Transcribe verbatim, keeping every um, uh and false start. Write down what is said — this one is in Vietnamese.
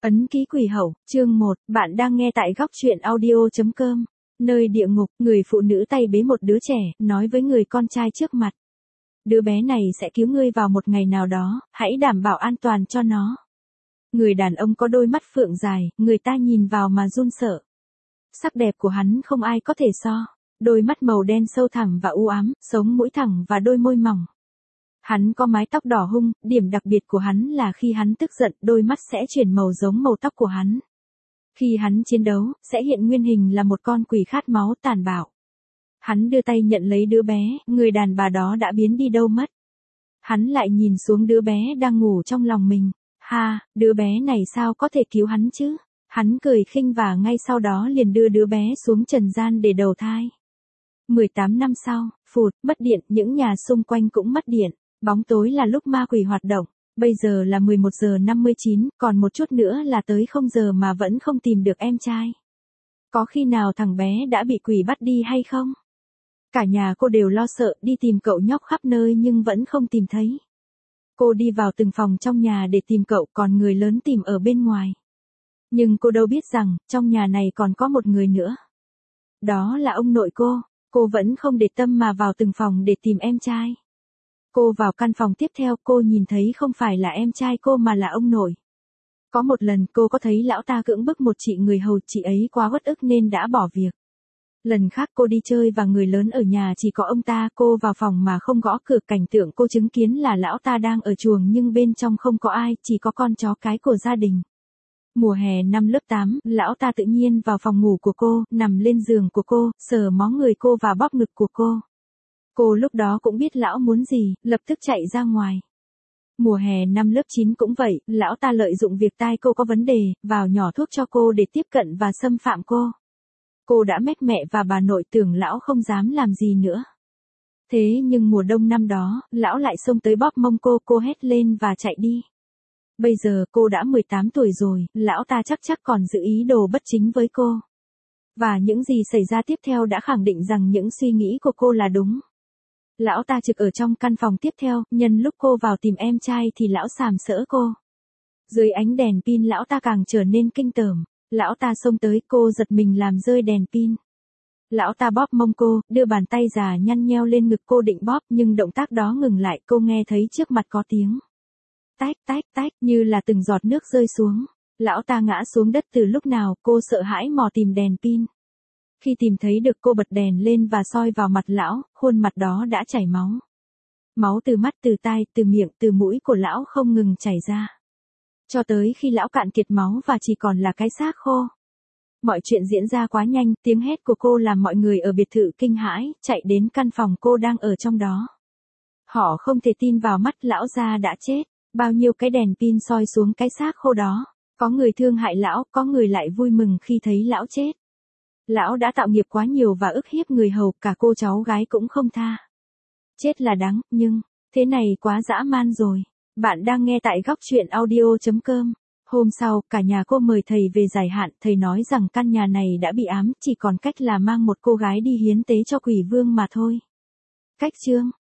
Ấn ký quỷ hậu, chương một, bạn đang nghe tại góc truyện audio.com. Nơi địa ngục, người phụ nữ tay bế một đứa trẻ, nói với người con trai trước mặt. Đứa bé này sẽ cứu ngươi vào một ngày nào đó, hãy đảm bảo an toàn cho nó. Người đàn ông có đôi mắt phượng dài, người ta nhìn vào mà run sợ. Sắc đẹp của hắn không ai có thể so. Đôi mắt màu đen sâu thẳm và u ám, sống mũi thẳng và đôi môi mỏng. Hắn có mái tóc đỏ hung, điểm đặc biệt của hắn là khi hắn tức giận, đôi mắt sẽ chuyển màu giống màu tóc của hắn. Khi hắn chiến đấu, sẽ hiện nguyên hình là một con quỷ khát máu tàn bạo. Hắn đưa tay nhận lấy đứa bé, người đàn bà đó đã biến đi đâu mất. Hắn lại nhìn xuống đứa bé đang ngủ trong lòng mình. Ha, đứa bé này sao có thể cứu hắn chứ? Hắn cười khinh và ngay sau đó liền đưa đứa bé xuống trần gian để đầu thai. mười tám năm sau, phụt, mất điện, những nhà xung quanh cũng mất điện. Bóng tối là lúc ma quỷ hoạt động. Bây giờ là mười một giờ năm mươi chín, còn một chút nữa là tới không giờ mà vẫn không tìm được em trai. Có khi nào thằng bé đã bị quỷ bắt đi hay không? Cả nhà cô đều lo sợ, đi tìm cậu nhóc khắp nơi nhưng vẫn không tìm thấy. Cô đi vào từng phòng trong nhà để tìm cậu, còn người lớn tìm ở bên ngoài. Nhưng cô đâu biết rằng, trong nhà này còn có một người nữa. Đó là ông nội cô. Cô vẫn không để tâm mà vào từng phòng để tìm em trai. Cô vào căn phòng tiếp theo, cô nhìn thấy không phải là em trai cô mà là ông nội. Có một lần cô có thấy lão ta cưỡng bức một chị người hầu, chị ấy quá uất ức nên đã bỏ việc. Lần khác cô đi chơi và người lớn ở nhà chỉ có ông ta, cô vào phòng mà không gõ cửa, cảnh tượng cô chứng kiến là lão ta đang ở chuồng nhưng bên trong không có ai, chỉ có con chó cái của gia đình. Mùa hè năm lớp tám, lão ta tự nhiên vào phòng ngủ của cô, nằm lên giường của cô, sờ mó người cô và bóp ngực của cô. Cô lúc đó cũng biết lão muốn gì, lập tức chạy ra ngoài. Mùa hè năm lớp chín cũng vậy, lão ta lợi dụng việc tai cô có vấn đề, vào nhỏ thuốc cho cô để tiếp cận và xâm phạm cô. Cô đã mách mẹ và bà nội, tưởng lão không dám làm gì nữa. Thế nhưng mùa đông năm đó, lão lại xông tới bóp mông cô, cô hét lên và chạy đi. Bây giờ cô đã mười tám tuổi rồi, lão ta chắc chắc còn giữ ý đồ bất chính với cô. Và những gì xảy ra tiếp theo đã khẳng định rằng những suy nghĩ của cô là đúng. Lão ta trực ở trong căn phòng tiếp theo, nhân lúc cô vào tìm em trai thì lão sàm sỡ cô. Dưới ánh đèn pin lão ta càng trở nên kinh tởm. Lão ta xông tới, cô giật mình làm rơi đèn pin. Lão ta bóp mông cô, đưa bàn tay già nhăn nheo lên ngực cô định bóp, nhưng động tác đó ngừng lại, cô nghe thấy trước mặt có tiếng. Tách tách tách, như là từng giọt nước rơi xuống. Lão ta ngã xuống đất từ lúc nào, cô sợ hãi mò tìm đèn pin. Khi tìm thấy được, cô bật đèn lên và soi vào mặt lão, khuôn mặt đó đã chảy máu. Máu từ mắt, từ tai, từ miệng, từ mũi của lão không ngừng chảy ra. Cho tới khi lão cạn kiệt máu và chỉ còn là cái xác khô. Mọi chuyện diễn ra quá nhanh, tiếng hét của cô làm mọi người ở biệt thự kinh hãi, chạy đến căn phòng cô đang ở trong đó. Họ không thể tin vào mắt, lão già đã chết. Bao nhiêu cái đèn pin soi xuống cái xác khô đó. Có người thương hại lão, có người lại vui mừng khi thấy lão chết. Lão đã tạo nghiệp quá nhiều và ức hiếp người hầu, cả cô cháu gái cũng không tha. Chết là đáng, nhưng, thế này quá dã man rồi. Bạn đang nghe tại góc truyện audio.com. Hôm sau, cả nhà cô mời thầy về giải hạn, thầy nói rằng căn nhà này đã bị ám, chỉ còn cách là mang một cô gái đi hiến tế cho quỷ vương mà thôi. Cách chương